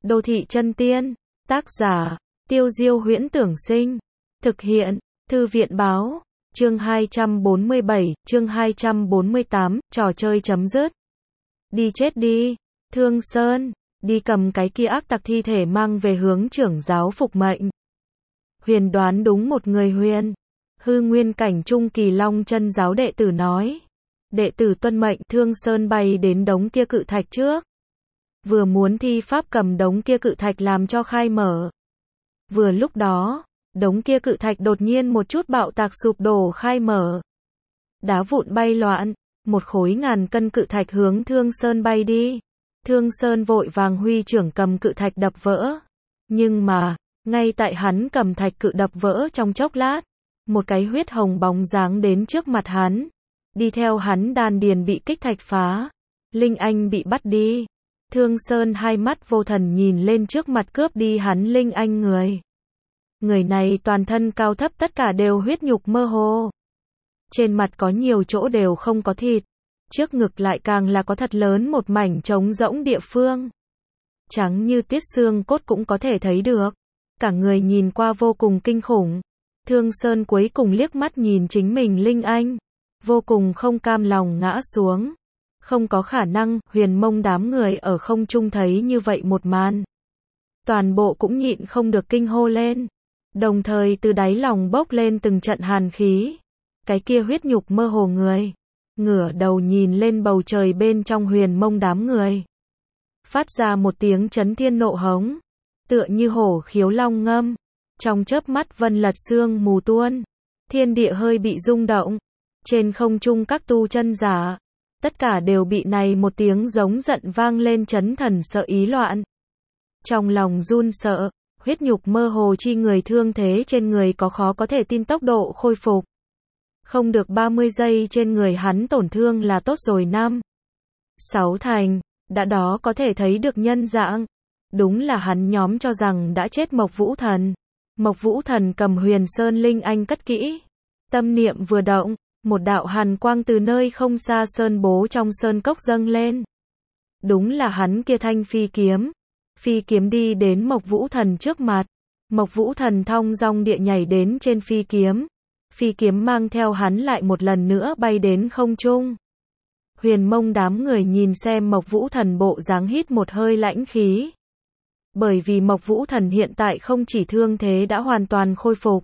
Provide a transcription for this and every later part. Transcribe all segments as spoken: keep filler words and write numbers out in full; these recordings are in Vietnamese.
Đô thị chân tiên, tác giả, Tiêu Diêu Huyễn Tưởng Sinh, thực hiện, Thư viện Báo, chương hai trăm bốn mươi bảy, chương hai trăm bốn mươi tám, trò chơi chấm dứt. Đi chết đi, Thương Sơn, đi cầm cái kia ác tặc thi thể mang về hướng trưởng giáo phục mệnh. Huyền đoán đúng một người huyền, hư nguyên cảnh trung kỳ Long Chân giáo đệ tử nói. Đệ tử tuân mệnh. Thương Sơn bay đến đống kia cự thạch trước. Vừa muốn thi pháp cầm đống kia cự thạch làm cho khai mở. Vừa lúc đó, đống kia cự thạch đột nhiên một chút bạo tạc sụp đổ khai mở. Đá vụn bay loạn, một khối ngàn cân cự thạch hướng Thương Sơn bay đi. Thương Sơn vội vàng huy trưởng cầm cự thạch đập vỡ. Nhưng mà, ngay tại hắn cầm thạch cự đập vỡ trong chốc lát, một cái huyết hồng bóng dáng đến trước mặt hắn. Đi theo hắn đan điền bị kích thạch phá. Linh Anh bị bắt đi. Thương Sơn hai mắt vô thần nhìn lên trước mặt cướp đi hắn Linh Anh người. Người này toàn thân cao thấp tất cả đều huyết nhục mơ hồ. Trên mặt có nhiều chỗ đều không có thịt. Trước ngực lại càng là có thật lớn một mảnh trống rỗng địa phương. Trắng như tuyết xương cốt cũng có thể thấy được. Cả người nhìn qua vô cùng kinh khủng. Thương Sơn cuối cùng liếc mắt nhìn chính mình Linh Anh. Vô cùng không cam lòng ngã xuống. Không có khả năng, Huyền Mông đám người ở không trung thấy như vậy một màn. Toàn bộ cũng nhịn không được kinh hô lên. Đồng thời từ đáy lòng bốc lên từng trận hàn khí. Cái kia huyết nhục mơ hồ người. Ngửa đầu nhìn lên bầu trời bên trong Huyền Mông đám người. Phát ra một tiếng chấn thiên nộ hống. Tựa như hổ khiếu long ngâm. Trong chớp mắt vân lật sương mù tuôn. Thiên địa hơi bị rung động. Trên không trung các tu chân giả. Tất cả đều bị này một tiếng giống giận vang lên chấn thần sợ ý loạn. Trong lòng run sợ, huyết nhục mơ hồ chi người thương thế trên người có khó có thể tin tốc độ khôi phục. Không được ba mươi giây trên người hắn tổn thương là tốt rồi năm. Sáu thành, đã đó có thể thấy được nhân dạng. Đúng là hắn nhóm cho rằng đã chết Mộc Vũ Thần. Mộc Vũ Thần cầm Huyền Sơn Linh Anh cất kỹ. Tâm niệm vừa động. Một đạo hàn quang từ nơi không xa sơn bố trong sơn cốc dâng lên. Đúng là hắn kia thanh phi kiếm. Phi kiếm đi đến Mộc Vũ Thần trước mặt. Mộc Vũ Thần thong dong địa nhảy đến trên phi kiếm. Phi kiếm mang theo hắn lại một lần nữa bay đến không trung. Huyền Mông đám người nhìn xem Mộc Vũ Thần bộ dáng hít một hơi lãnh khí. Bởi vì Mộc Vũ Thần hiện tại không chỉ thương thế đã hoàn toàn khôi phục.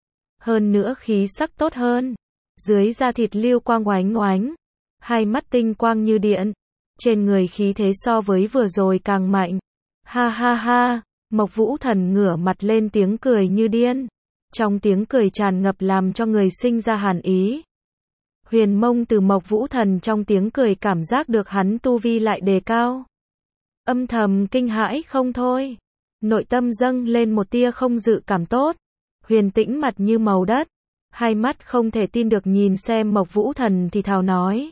Hơn nữa khí sắc tốt hơn. Dưới da thịt lưu quang oánh oánh, hai mắt tinh quang như điện, trên người khí thế so với vừa rồi càng mạnh. Ha ha ha, Mộc Vũ Thần ngửa mặt lên tiếng cười như điên, trong tiếng cười tràn ngập làm cho người sinh ra hàn ý. Huyền Mông từ Mộc Vũ Thần trong tiếng cười cảm giác được hắn tu vi lại đề cao. Âm thầm kinh hãi không thôi, nội tâm dâng lên một tia không dự cảm tốt. Huyền Tĩnh mặt như màu đất. Hai mắt không thể tin được nhìn xem Mộc Vũ Thần thì thào nói.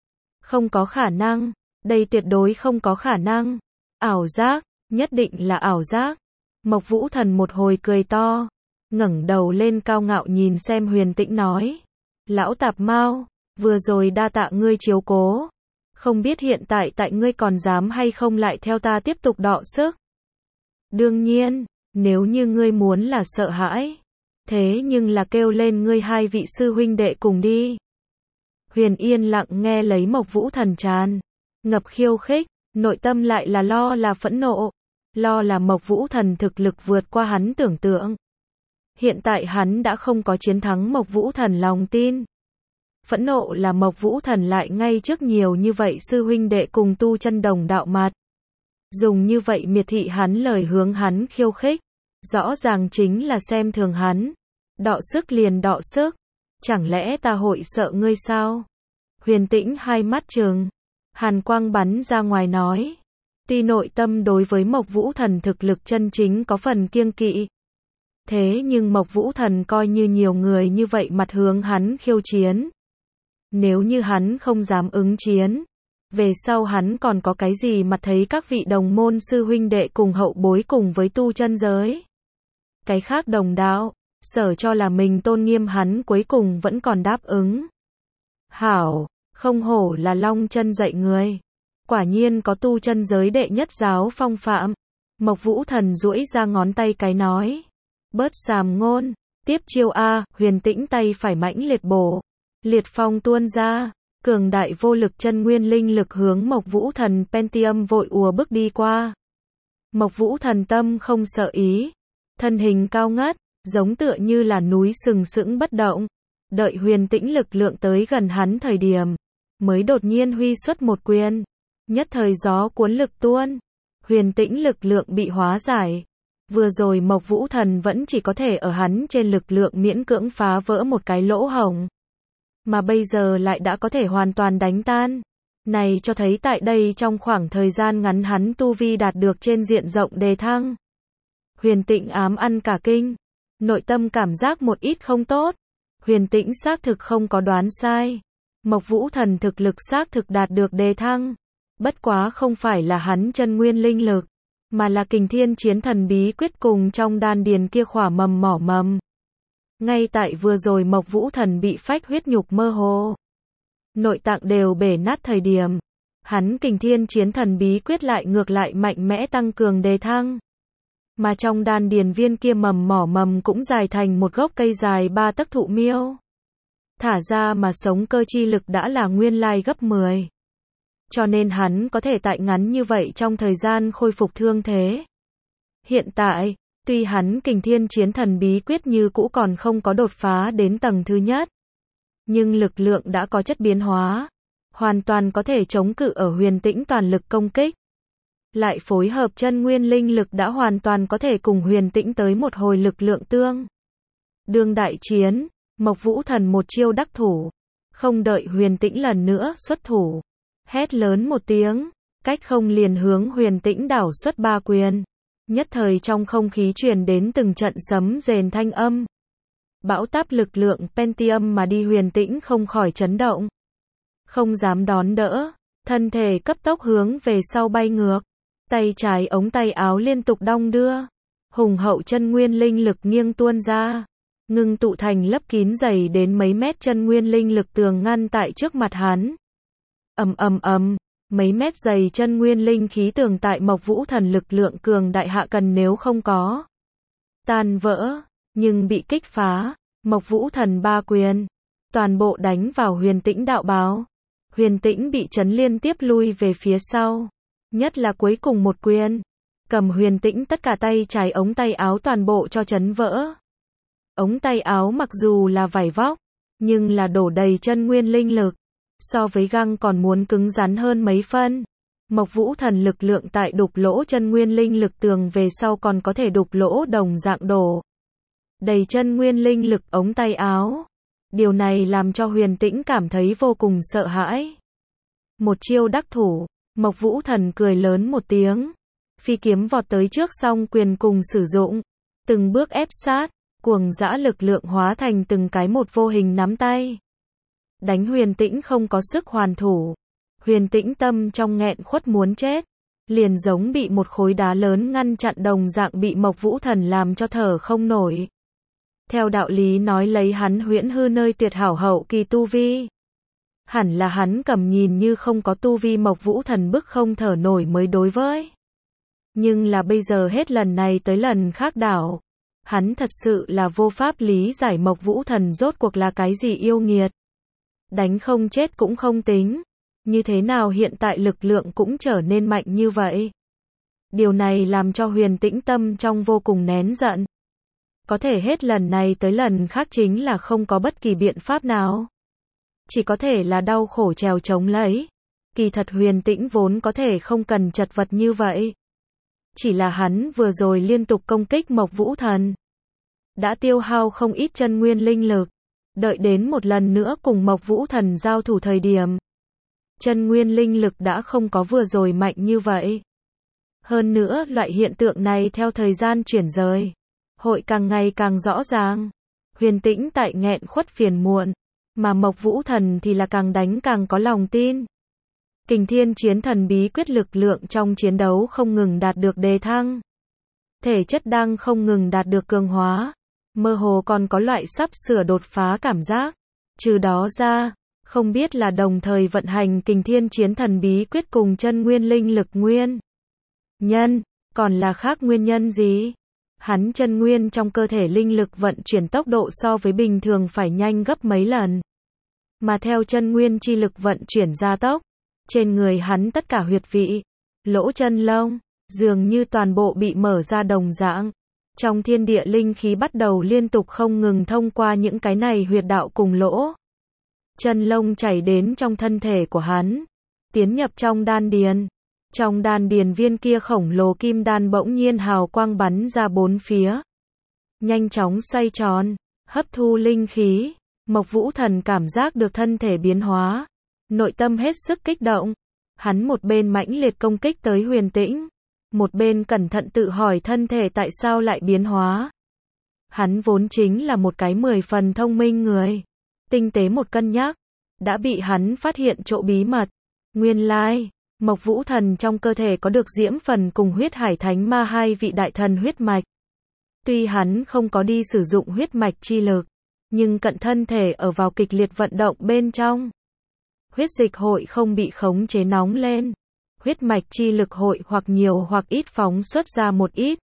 Không có khả năng, đây tuyệt đối không có khả năng. Ảo giác, nhất định là ảo giác. Mộc Vũ Thần một hồi cười to, ngẩng đầu lên cao ngạo nhìn xem Huyền Tĩnh nói. Lão tạp mao, vừa rồi đa tạ ngươi chiếu cố. Không biết hiện tại tại ngươi còn dám hay không lại theo ta tiếp tục đọ sức. Đương nhiên, nếu như ngươi muốn là sợ hãi. Thế nhưng là kêu lên ngươi hai vị sư huynh đệ cùng đi. Huyền yên lặng nghe lấy Mộc Vũ Thần tràn ngập khiêu khích, nội tâm lại là lo là phẫn nộ. Lo là Mộc Vũ Thần thực lực vượt qua hắn tưởng tượng. Hiện tại hắn đã không có chiến thắng Mộc Vũ Thần lòng tin. Phẫn nộ là Mộc Vũ Thần lại ngay trước nhiều như vậy sư huynh đệ cùng tu chân đồng đạo mặt. Dùng như vậy miệt thị hắn lời hướng hắn khiêu khích. Rõ ràng chính là xem thường hắn. Đọ sức liền đọ sức. Chẳng lẽ ta hội sợ ngươi sao? Huyền Tĩnh hai mắt trừng. Hàn quang bắn ra ngoài nói. Tuy nội tâm đối với Mộc Vũ Thần thực lực chân chính có phần kiêng kỵ. Thế nhưng Mộc Vũ Thần coi như nhiều người như vậy mặt hướng hắn khiêu chiến. Nếu như hắn không dám ứng chiến. Về sau hắn còn có cái gì mà thấy các vị đồng môn sư huynh đệ cùng hậu bối cùng với tu chân giới. Cái khác đồng đạo, sở cho là mình tôn nghiêm hắn cuối cùng vẫn còn đáp ứng. Hảo, không hổ là Long Chân dạy người. Quả nhiên có tu chân giới đệ nhất giáo phong phạm. Mộc Vũ Thần duỗi ra ngón tay cái nói. Bớt sàm ngôn, tiếp chiêu A, Huyền Tĩnh tay phải mãnh liệt bổ. Liệt phong tuôn ra, cường đại vô lực chân nguyên linh lực hướng Mộc Vũ Thần Pentium vội ùa bước đi qua. Mộc Vũ Thần tâm không sợ ý, thân hình cao ngất, giống tựa như là núi sừng sững bất động. Đợi Huyền Tĩnh lực lượng tới gần hắn thời điểm, mới đột nhiên huy xuất một quyền. Nhất thời gió cuốn lực tuôn, Huyền Tĩnh lực lượng bị hóa giải. Vừa rồi Mộc Vũ Thần vẫn chỉ có thể ở hắn trên lực lượng miễn cưỡng phá vỡ một cái lỗ hổng, mà bây giờ lại đã có thể hoàn toàn đánh tan. Này cho thấy tại đây trong khoảng thời gian ngắn hắn tu vi đạt được trên diện rộng đề thăng. Huyền Tĩnh ám ăn cả kinh, nội tâm cảm giác một ít không tốt. Huyền Tĩnh xác thực không có đoán sai. Mộc Vũ Thần thực lực xác thực đạt được đề thăng. Bất quá không phải là hắn chân nguyên linh lực, mà là Kình Thiên Chiến Thần Bí Quyết cùng trong đan điền kia khỏa mầm mỏ mầm. Ngay tại vừa rồi Mộc Vũ Thần bị phách huyết nhục mơ hồ, nội tạng đều bể nát thời điểm, hắn Kình Thiên Chiến Thần Bí Quyết lại ngược lại mạnh mẽ tăng cường đề thăng. Mà trong đan điền viên kia mầm mỏ mầm cũng dài thành một gốc cây dài ba tấc thụ miêu. Thả ra mà sống cơ chi lực đã là nguyên lai gấp mười. Cho nên hắn có thể tại ngắn như vậy trong thời gian khôi phục thương thế. Hiện tại, tuy hắn Kình Thiên Chiến Thần Bí Quyết như cũ còn không có đột phá đến tầng thứ nhất, nhưng lực lượng đã có chất biến hóa, hoàn toàn có thể chống cự ở Huyền Tĩnh toàn lực công kích. Lại phối hợp chân nguyên linh lực đã hoàn toàn có thể cùng Huyền Tĩnh tới một hồi lực lượng tương đương đại chiến. Mộc Vũ Thần một chiêu đắc thủ, không đợi Huyền Tĩnh lần nữa xuất thủ, hét lớn một tiếng, cách không liền hướng Huyền Tĩnh đảo xuất ba quyền. Nhất thời trong không khí truyền đến từng trận sấm rền thanh âm. Bão táp lực lượng Pentium mà đi Huyền Tĩnh không khỏi chấn động, không dám đón đỡ, thân thể cấp tốc hướng về sau bay ngược, tay trái ống tay áo liên tục đong đưa, hùng hậu chân nguyên linh lực nghiêng tuôn ra, ngưng tụ thành lấp kín dày đến mấy mét chân nguyên linh lực tường ngăn tại trước mặt hắn. Ầm ầm ầm, mấy mét dày chân nguyên linh khí tường tại Mộc Vũ Thần lực lượng cường đại hạ cần nếu không có tan vỡ, nhưng bị kích phá. Mộc Vũ Thần ba quyền, toàn bộ đánh vào Huyền Tĩnh đạo bào. Huyền Tĩnh bị chấn liên tiếp lui về phía sau, nhất là cuối cùng một quyền, cầm Huyền Tĩnh tất cả tay trái ống tay áo toàn bộ cho chấn vỡ. Ống tay áo mặc dù là vải vóc, nhưng là đổ đầy chân nguyên linh lực, so với găng còn muốn cứng rắn hơn mấy phân. Mộc Vũ Thần lực lượng tại đục lỗ chân nguyên linh lực tường về sau còn có thể đục lỗ đồng dạng đổ đầy chân nguyên linh lực ống tay áo. Điều này làm cho Huyền Tĩnh cảm thấy vô cùng sợ hãi. Một chiêu đắc thủ, Mộc Vũ Thần cười lớn một tiếng, phi kiếm vọt tới trước song quyền cùng sử dụng, từng bước ép sát, cuồng dã lực lượng hóa thành từng cái một vô hình nắm tay. Đánh Huyền Tĩnh không có sức hoàn thủ. Huyền Tĩnh tâm trong nghẹn khuất muốn chết, liền giống bị một khối đá lớn ngăn chặn đồng dạng bị Mộc Vũ Thần làm cho thở không nổi. Theo đạo lý nói lấy hắn huyễn hư nơi tuyệt hảo hậu kỳ tu vi, hẳn là hắn cầm nhìn như không có tu vi Mộc Vũ Thần bức không thở nổi mới đối với. Nhưng là bây giờ hết lần này tới lần khác đảo, hắn thật sự là vô pháp lý giải Mộc Vũ Thần rốt cuộc là cái gì yêu nghiệt. Đánh không chết cũng không tính, như thế nào hiện tại lực lượng cũng trở nên mạnh như vậy. Điều này làm cho Huyền Tĩnh tâm trong vô cùng nén giận. Có thể hết lần này tới lần khác chính là không có bất kỳ biện pháp nào. Chỉ có thể là đau khổ trèo chống lấy. Kỳ thật Huyền Tĩnh vốn có thể không cần chật vật như vậy. Chỉ là hắn vừa rồi liên tục công kích Mộc Vũ Thần, đã tiêu hao không ít chân nguyên linh lực. Đợi đến một lần nữa cùng Mộc Vũ Thần giao thủ thời điểm, chân nguyên linh lực đã không có vừa rồi mạnh như vậy. Hơn nữa loại hiện tượng này theo thời gian chuyển rời, hội càng ngày càng rõ ràng. Huyền Tĩnh tại nghẹn khuất phiền muộn, mà Mộc Vũ Thần thì là càng đánh càng có lòng tin. Kình Thiên Chiến Thần Bí Quyết lực lượng trong chiến đấu không ngừng đạt được đề thăng, thể chất đang không ngừng đạt được cường hóa, mơ hồ còn có loại sắp sửa đột phá cảm giác. Trừ đó ra, không biết là đồng thời vận hành Kình Thiên Chiến Thần Bí Quyết cùng chân nguyên linh lực nguyên nhân, Còn là khác nguyên nhân gì? Hắn chân nguyên trong cơ thể linh lực vận chuyển tốc độ so với bình thường phải nhanh gấp mấy lần. Mà theo chân nguyên chi lực vận chuyển gia tốc, trên người hắn tất cả huyệt vị, lỗ chân lông, dường như toàn bộ bị mở ra đồng dạng. Trong thiên địa linh khí bắt đầu liên tục không ngừng thông qua những cái này huyệt đạo cùng lỗ chân lông chảy đến trong thân thể của hắn, tiến nhập trong đan điền. Trong đan điền viên kia khổng lồ kim đan bỗng nhiên hào quang bắn ra bốn phía, nhanh chóng xoay tròn, hấp thu linh khí. Mộc Vũ Thần cảm giác được thân thể biến hóa, nội tâm hết sức kích động. Hắn một bên mãnh liệt công kích tới Huyền Tĩnh, một bên cẩn thận tự hỏi thân thể tại sao lại biến hóa. Hắn vốn chính là một cái mười phần thông minh người, tinh tế một cân nhắc, đã bị hắn phát hiện chỗ bí mật. Nguyên lai, Mộc Vũ Thần trong cơ thể có được Diễm Phần cùng Huyết Hải Thánh Ma hai vị đại thần huyết mạch. Tuy hắn không có đi sử dụng huyết mạch chi lực, nhưng cận thân thể ở vào kịch liệt vận động bên trong. Huyết dịch hội không bị khống chế nóng lên. Huyết mạch chi lực hội hoặc nhiều hoặc ít phóng xuất ra một ít.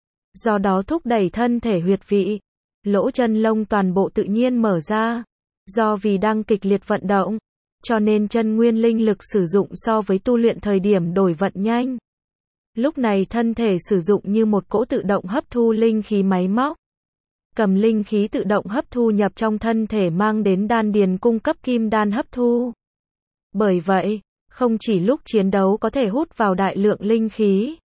Do đó thúc đẩy thân thể huyệt vị, lỗ chân lông toàn bộ tự nhiên mở ra. Do vì đang kịch liệt vận động, cho nên chân nguyên linh lực sử dụng so với tu luyện thời điểm đổi vận nhanh. Lúc này thân thể sử dụng như một cỗ tự động hấp thu linh khí máy móc. Cầm linh khí tự động hấp thu nhập trong thân thể mang đến đan điền cung cấp kim đan hấp thu. Bởi vậy, không chỉ lúc chiến đấu có thể hút vào đại lượng linh khí.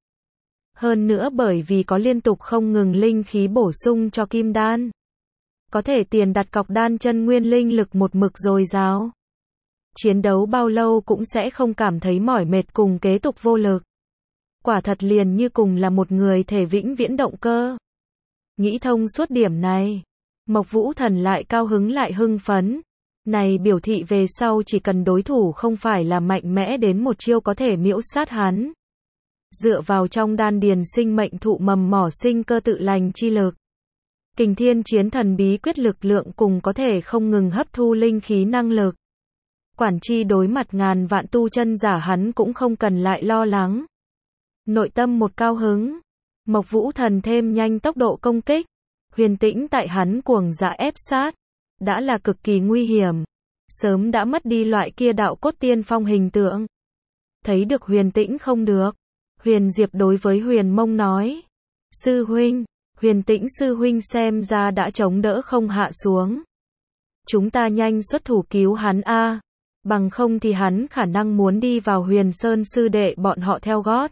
Hơn nữa bởi vì có liên tục không ngừng linh khí bổ sung cho kim đan. Có thể tiền đặt cọc đan chân nguyên linh lực một mực dồi dào. Chiến đấu bao lâu cũng sẽ không cảm thấy mỏi mệt cùng kế tục vô lực. Quả thật liền như cùng là một người thể vĩnh viễn động cơ. Nghĩ thông suốt điểm này, Mộc Vũ Thần lại cao hứng lại hưng phấn. Này biểu thị về sau chỉ cần đối thủ không phải là mạnh mẽ đến một chiêu có thể miễu sát hắn. Dựa vào trong đan điền sinh mệnh thụ mầm mỏ sinh cơ tự lành chi lực. Kình Thiên Chiến Thần bí quyết lực lượng cùng có thể không ngừng hấp thu linh khí năng lực. Quản chi đối mặt ngàn vạn tu chân giả hắn cũng không cần lại lo lắng. Nội tâm một cao hứng, Mộc Vũ Thần thêm nhanh tốc độ công kích. Huyền Tĩnh tại hắn cuồng dã ép sát, đã là cực kỳ nguy hiểm. Sớm đã mất đi loại kia đạo cốt tiên phong hình tượng. Thấy được Huyền Tĩnh không được, Huyền Diệp đối với Huyền Mông nói. Sư huynh, Huyền Tĩnh sư huynh xem ra đã chống đỡ không hạ xuống. Chúng ta nhanh xuất thủ cứu hắn a, bằng không thì hắn khả năng muốn đi vào Huyền Sơn sư đệ bọn họ theo gót.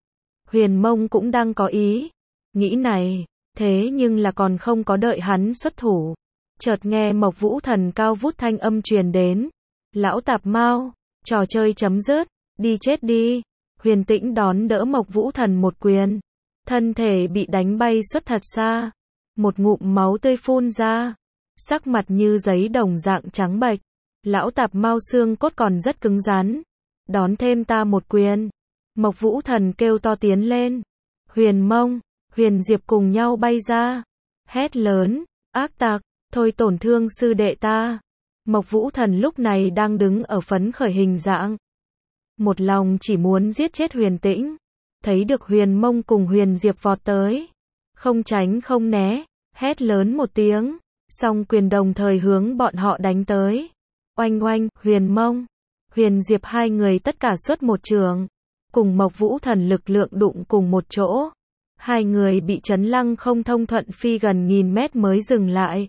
Huyền Mông cũng đang có ý nghĩ này, thế nhưng là còn không có đợi hắn xuất thủ. Chợt nghe Mộc Vũ Thần cao vút thanh âm truyền đến. Lão tạp mao, trò chơi chấm dứt, đi chết đi. Huyền Tĩnh đón đỡ Mộc Vũ Thần một quyền. Thân thể bị đánh bay xuất thật xa. Một ngụm máu tươi phun ra. Sắc mặt như giấy đồng dạng trắng bệch. Lão tạp mao xương cốt còn rất cứng rắn. Đón thêm ta một quyền. Mộc Vũ Thần kêu to tiến lên. Huyền Mông, Huyền Diệp cùng nhau bay ra. Hét lớn, ác tặc, thôi tổn thương sư đệ ta. Mộc Vũ Thần lúc này đang đứng ở phấn khởi hình dạng. Một lòng chỉ muốn giết chết Huyền Tĩnh. Thấy được Huyền Mông cùng Huyền Diệp vọt tới. Không tránh không né, hét lớn một tiếng. Song quyền đồng thời hướng bọn họ đánh tới. Oanh oanh, Huyền Mông, Huyền Diệp hai người tất cả xuất một trường. Cùng Mộc Vũ Thần lực lượng đụng cùng một chỗ. Hai người bị chấn lăng không thông thuận phi gần nghìn mét mới dừng lại.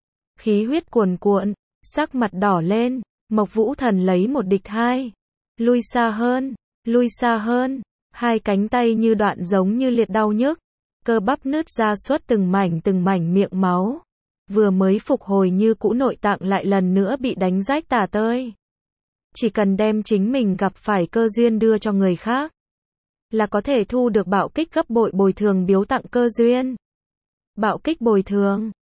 Khí huyết cuồn cuộn, sắc mặt đỏ lên. Mộc Vũ Thần lấy một địch hai. Lui xa hơn, lui xa hơn. Hai cánh tay như đoạn giống như liệt đau nhức. Cơ bắp nứt ra xuất từng mảnh từng mảnh miệng máu. Vừa mới phục hồi như cũ nội tạng lại lần nữa bị đánh rách tả tơi. Chỉ cần đem chính mình gặp phải cơ duyên đưa cho người khác, là có thể thu được bạo kích gấp bội bồi thường biếu tặng cơ duyên. Bạo kích bồi thường,